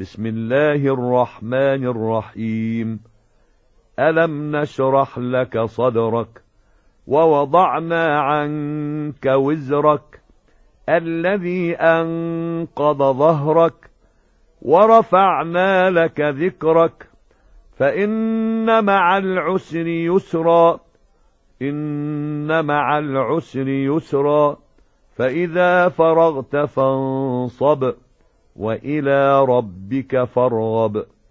بسم الله الرحمن الرحيم. ألم نشرح لك صدرك ووضعنا عنك وزرك الذي أنقض ظهرك ورفعنا لك ذكرك فإن مع العسر يسرا إن مع العسر يسرا فإذا فرغت فانصب وإلى ربك فارغب.